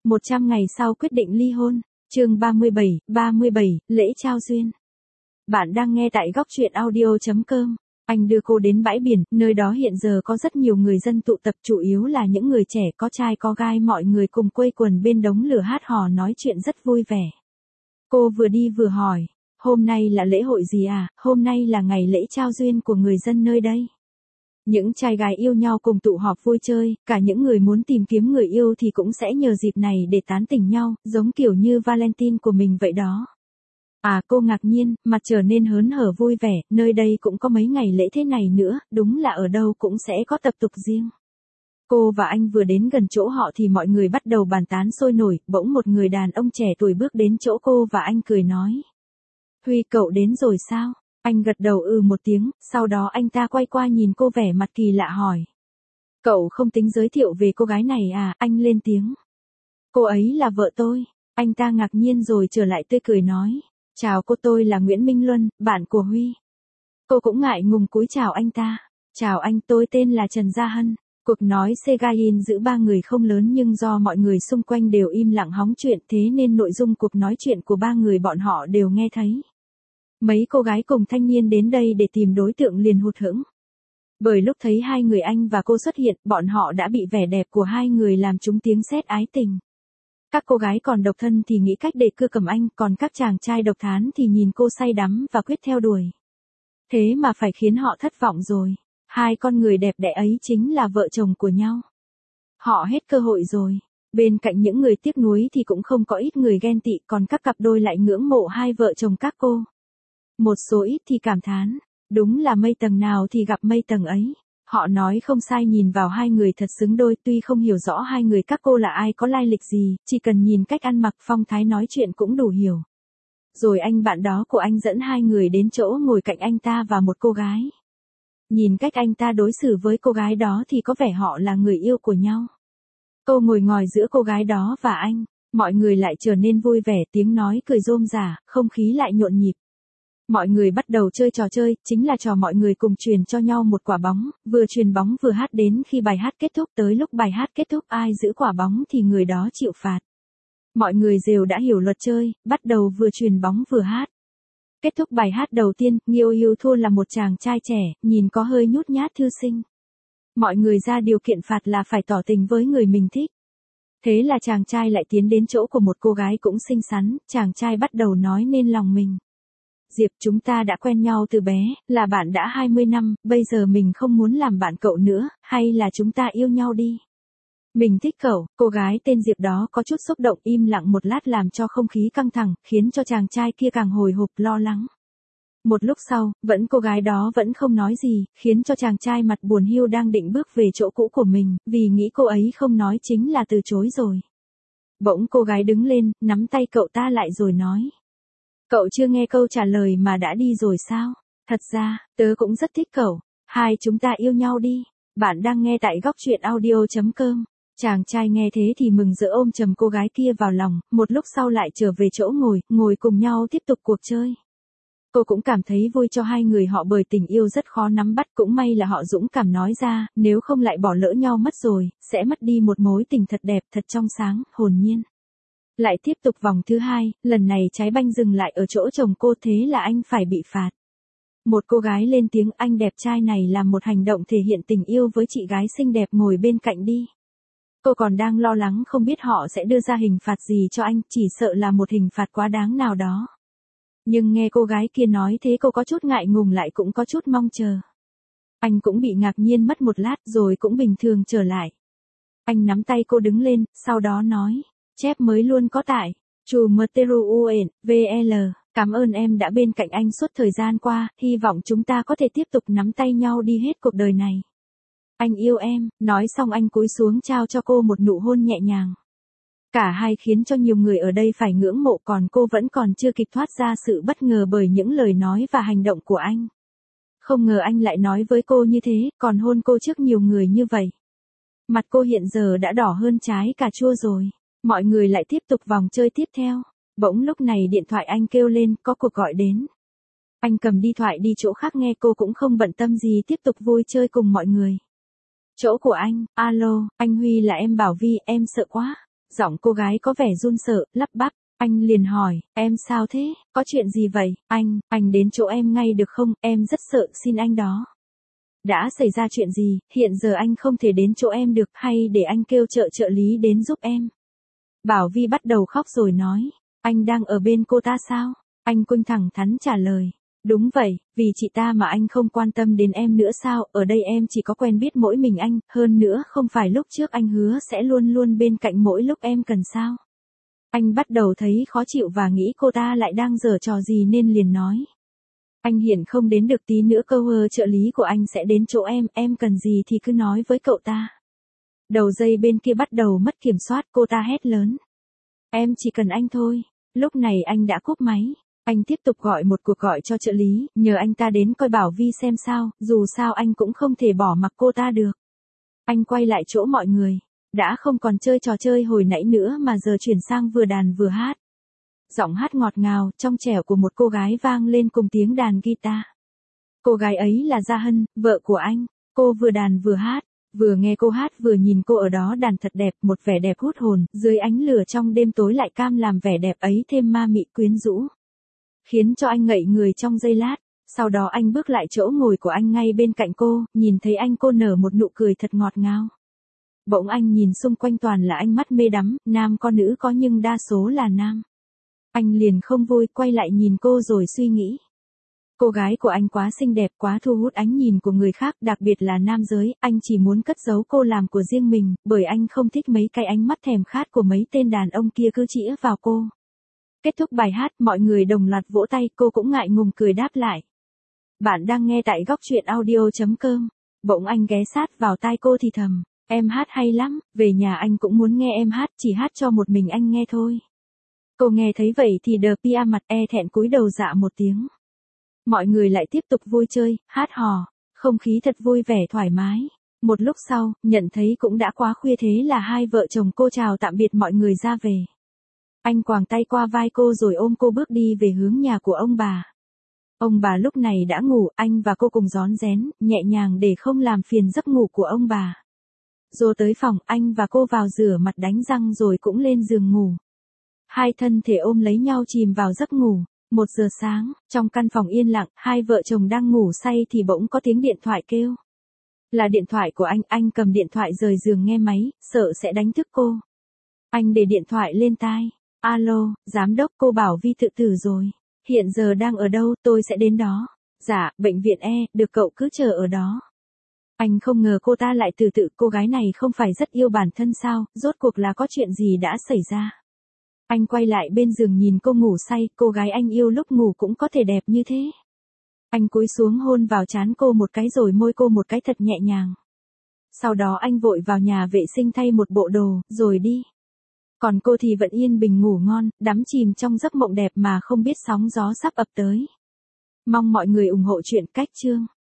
100 ngày sau quyết định ly hôn. Chương 37, lễ trao duyên. Bạn đang nghe tại góc truyện audio.com. Anh đưa cô đến bãi biển, nơi đó hiện giờ có rất nhiều người dân tụ tập, chủ yếu là những người trẻ có trai có gái, mọi người cùng quây quần bên đống lửa hát hò nói chuyện rất vui vẻ. Cô vừa đi vừa hỏi, hôm nay là lễ hội gì à? Hôm nay là ngày lễ trao duyên của người dân nơi đây. Những trai gái yêu nhau cùng tụ họp vui chơi, cả những người muốn tìm kiếm người yêu thì cũng sẽ nhờ dịp này để tán tỉnh nhau, giống kiểu như Valentine của mình vậy đó. À, cô ngạc nhiên, mặt trở nên hớn hở vui vẻ, nơi đây cũng có mấy ngày lễ thế này nữa, đúng là ở đâu cũng sẽ có tập tục riêng. Cô và anh vừa đến gần chỗ họ thì mọi người bắt đầu bàn tán sôi nổi, bỗng một người đàn ông trẻ tuổi bước đến chỗ cô và anh cười nói. Huy, cậu đến rồi sao? Anh gật đầu một tiếng, sau đó anh ta quay qua nhìn cô vẻ mặt kỳ lạ hỏi. Cậu không tính giới thiệu về cô gái này à? Anh lên tiếng. Cô ấy là vợ tôi. Anh ta ngạc nhiên rồi trở lại tươi cười nói. Chào cô, tôi là Nguyễn Minh Luân, bạn của Huy. Cô cũng ngại ngùng cúi chào anh ta. Chào anh, tôi tên là Trần Gia Hân. Cuộc nói Segain giữa ba người không lớn nhưng do mọi người xung quanh đều im lặng hóng chuyện, thế nên nội dung cuộc nói chuyện của ba người bọn họ đều nghe thấy. Mấy cô gái cùng thanh niên đến đây để tìm đối tượng liền hụt hẫng. Bởi lúc thấy hai người anh và cô xuất hiện, bọn họ đã bị vẻ đẹp của hai người làm trúng tiếng sét ái tình. Các cô gái còn độc thân thì nghĩ cách để cưa cầm anh, còn các chàng trai độc thán thì nhìn cô say đắm và quyết theo đuổi. Thế mà phải khiến họ thất vọng rồi. Hai con người đẹp đẽ ấy chính là vợ chồng của nhau. Họ hết cơ hội rồi. Bên cạnh những người tiếc nuối thì cũng không có ít người ghen tị, còn các cặp đôi lại ngưỡng mộ hai vợ chồng các cô. Một số ít thì cảm thán, đúng là mây tầng nào thì gặp mây tầng ấy. Họ nói không sai, nhìn vào hai người thật xứng đôi, tuy không hiểu rõ hai người các cô là ai, có lai lịch gì, chỉ cần nhìn cách ăn mặc, phong thái nói chuyện cũng đủ hiểu. Rồi anh bạn đó của anh dẫn hai người đến chỗ ngồi cạnh anh ta và một cô gái. Nhìn cách anh ta đối xử với cô gái đó thì có vẻ họ là người yêu của nhau. Cô ngồi ngồi giữa cô gái đó và anh, mọi người lại trở nên vui vẻ, tiếng nói cười rôm rả, không khí lại nhộn nhịp. Mọi người bắt đầu chơi trò chơi, chính là trò mọi người cùng truyền cho nhau một quả bóng, vừa truyền bóng vừa hát đến khi bài hát kết thúc, tới lúc bài hát kết thúc ai giữ quả bóng thì người đó chịu phạt. Mọi người đều đã hiểu luật chơi, bắt đầu vừa truyền bóng vừa hát. Kết thúc bài hát đầu tiên, Nghiêu Yêu thua là một chàng trai trẻ, nhìn có hơi nhút nhát thư sinh. Mọi người ra điều kiện phạt là phải tỏ tình với người mình thích. Thế là chàng trai lại tiến đến chỗ của một cô gái cũng xinh xắn, chàng trai bắt đầu nói nên lòng mình. Diệp, chúng ta đã quen nhau từ bé, là bạn đã 20 năm, bây giờ mình không muốn làm bạn cậu nữa, hay là chúng ta yêu nhau đi. Mình thích cậu. Cô gái tên Diệp đó có chút xúc động, im lặng một lát làm cho không khí căng thẳng, khiến cho chàng trai kia càng hồi hộp lo lắng. Một lúc sau, cô gái đó vẫn không nói gì, khiến cho chàng trai mặt buồn hiu đang định bước về chỗ cũ của mình, vì nghĩ cô ấy không nói chính là từ chối rồi. Bỗng cô gái đứng lên, nắm tay cậu ta lại rồi nói. Cậu chưa nghe câu trả lời mà đã đi rồi sao? Thật ra, tớ cũng rất thích cậu. Hai chúng ta yêu nhau đi. Bạn đang nghe tại góc truyện audio.com. Chàng trai nghe thế thì mừng rỡ ôm chầm cô gái kia vào lòng, một lúc sau lại trở về chỗ ngồi cùng nhau tiếp tục cuộc chơi. Cô cũng cảm thấy vui cho hai người họ bởi tình yêu rất khó nắm bắt, cũng may là họ dũng cảm nói ra, nếu không lại bỏ lỡ nhau mất rồi, sẽ mất đi một mối tình thật đẹp, thật trong sáng, hồn nhiên. Lại tiếp tục vòng thứ hai, lần này trái banh dừng lại ở chỗ chồng cô, thế là anh phải bị phạt. Một cô gái lên tiếng, anh đẹp trai này làm một hành động thể hiện tình yêu với chị gái xinh đẹp ngồi bên cạnh đi. Cô còn đang lo lắng không biết họ sẽ đưa ra hình phạt gì cho anh, chỉ sợ là một hình phạt quá đáng nào đó. Nhưng nghe cô gái kia nói thế cô có chút ngại ngùng lại cũng có chút mong chờ. Anh cũng bị ngạc nhiên mất một lát rồi cũng bình thường trở lại. Anh nắm tay cô đứng lên, sau đó nói. Chép mới luôn có tại. Chủ Mteruuen, VL, cảm ơn em đã bên cạnh anh suốt thời gian qua, hy vọng chúng ta có thể tiếp tục nắm tay nhau đi hết cuộc đời này. Anh yêu em, nói xong anh cúi xuống trao cho cô một nụ hôn nhẹ nhàng. Cả hai khiến cho nhiều người ở đây phải ngưỡng mộ, còn cô vẫn còn chưa kịp thoát ra sự bất ngờ bởi những lời nói và hành động của anh. Không ngờ anh lại nói với cô như thế, còn hôn cô trước nhiều người như vậy. Mặt cô hiện giờ đã đỏ hơn trái cà chua rồi. Mọi người lại tiếp tục vòng chơi tiếp theo. Bỗng lúc này điện thoại anh kêu lên, có cuộc gọi đến. Anh cầm điện thoại đi chỗ khác nghe, cô cũng không bận tâm gì, tiếp tục vui chơi cùng mọi người. Chỗ của anh, alo, anh Huy là em Bảo Vi, em sợ quá. Giọng cô gái có vẻ run sợ, lắp bắp. Anh liền hỏi, em sao thế, có chuyện gì vậy, anh đến chỗ em ngay được không, em rất sợ xin anh đó. Đã xảy ra chuyện gì, hiện giờ anh không thể đến chỗ em được, hay để anh kêu trợ lý đến giúp em. Bảo Vi bắt đầu khóc rồi nói, anh đang ở bên cô ta sao? Anh Quynh thẳng thắn trả lời, đúng vậy, vì chị ta mà anh không quan tâm đến em nữa sao, ở đây em chỉ có quen biết mỗi mình anh, hơn nữa không phải lúc trước anh hứa sẽ luôn luôn bên cạnh mỗi lúc em cần sao. Anh bắt đầu thấy khó chịu và nghĩ cô ta lại đang giở trò gì nên liền nói. Anh hiện không đến được tí nữa câu trợ lý của anh sẽ đến chỗ em cần gì thì cứ nói với cậu ta. Đầu dây bên kia bắt đầu mất kiểm soát, cô ta hét lớn. Em chỉ cần anh thôi. Lúc này anh đã cúp máy. Anh tiếp tục gọi một cuộc gọi cho trợ lý, nhờ anh ta đến coi Bảo Vi xem sao, dù sao anh cũng không thể bỏ mặc cô ta được. Anh quay lại chỗ mọi người. Đã không còn chơi trò chơi hồi nãy nữa mà giờ chuyển sang vừa đàn vừa hát. Giọng hát ngọt ngào, trong trẻo của một cô gái vang lên cùng tiếng đàn guitar. Cô gái ấy là Gia Hân, vợ của anh. Cô vừa đàn vừa hát, vừa nghe cô hát vừa nhìn cô ở đó đàn thật đẹp, một vẻ đẹp hút hồn, dưới ánh lửa trong đêm tối lại cam làm vẻ đẹp ấy thêm ma mị quyến rũ. Khiến cho anh ngậy người trong giây lát, sau đó anh bước lại chỗ ngồi của anh ngay bên cạnh cô, nhìn thấy cô nở một nụ cười thật ngọt ngào. Bỗng anh nhìn xung quanh toàn là ánh mắt mê đắm, nam có nữ có nhưng đa số là nam. Anh liền không vui, quay lại nhìn cô rồi suy nghĩ. Cô gái của anh quá xinh đẹp, quá thu hút ánh nhìn của người khác, đặc biệt là nam giới, anh chỉ muốn cất giấu cô làm của riêng mình, bởi anh không thích mấy cái ánh mắt thèm khát của mấy tên đàn ông kia cứ chĩa vào cô. Kết thúc bài hát, mọi người đồng loạt vỗ tay, cô cũng ngại ngùng cười đáp lại. Bạn đang nghe tại góc truyện audio.com. Bỗng anh ghé sát vào tai cô thì thầm, em hát hay lắm, về nhà anh cũng muốn nghe em hát, chỉ hát cho một mình anh nghe thôi. Cô nghe thấy vậy thì đờ pia mặt thẹn cúi đầu dạ một tiếng. Mọi người lại tiếp tục vui chơi, hát hò, không khí thật vui vẻ thoải mái. Một lúc sau, nhận thấy cũng đã quá khuya thế là hai vợ chồng cô chào tạm biệt mọi người ra về. Anh quàng tay qua vai cô rồi ôm cô bước đi về hướng nhà của ông bà. Ông bà lúc này đã ngủ, anh và cô cùng rón rén, nhẹ nhàng để không làm phiền giấc ngủ của ông bà. Rồi tới phòng, anh và cô vào rửa mặt đánh răng rồi cũng lên giường ngủ. Hai thân thể ôm lấy nhau chìm vào giấc ngủ. 1 giờ sáng, trong căn phòng yên lặng, hai vợ chồng đang ngủ say thì bỗng có tiếng điện thoại kêu. Là điện thoại của anh cầm điện thoại rời giường nghe máy, sợ sẽ đánh thức cô. Anh để điện thoại lên tai. Alo, giám đốc, cô Bảo Vi tự tử rồi. Hiện giờ đang ở đâu, tôi sẽ đến đó. Dạ, bệnh viện được cậu cứ chờ ở đó. Anh không ngờ cô ta lại tự tử, cô gái này không phải rất yêu bản thân sao, rốt cuộc là có chuyện gì đã xảy ra. Anh quay lại bên giường nhìn cô ngủ say, cô gái anh yêu lúc ngủ cũng có thể đẹp như thế. Anh cúi xuống hôn vào trán cô một cái rồi môi cô một cái thật nhẹ nhàng. Sau đó anh vội vào nhà vệ sinh thay một bộ đồ, rồi đi. Còn cô thì vẫn yên bình ngủ ngon, đắm chìm trong giấc mộng đẹp mà không biết sóng gió sắp ập tới. Mong mọi người ủng hộ chuyện cách chương.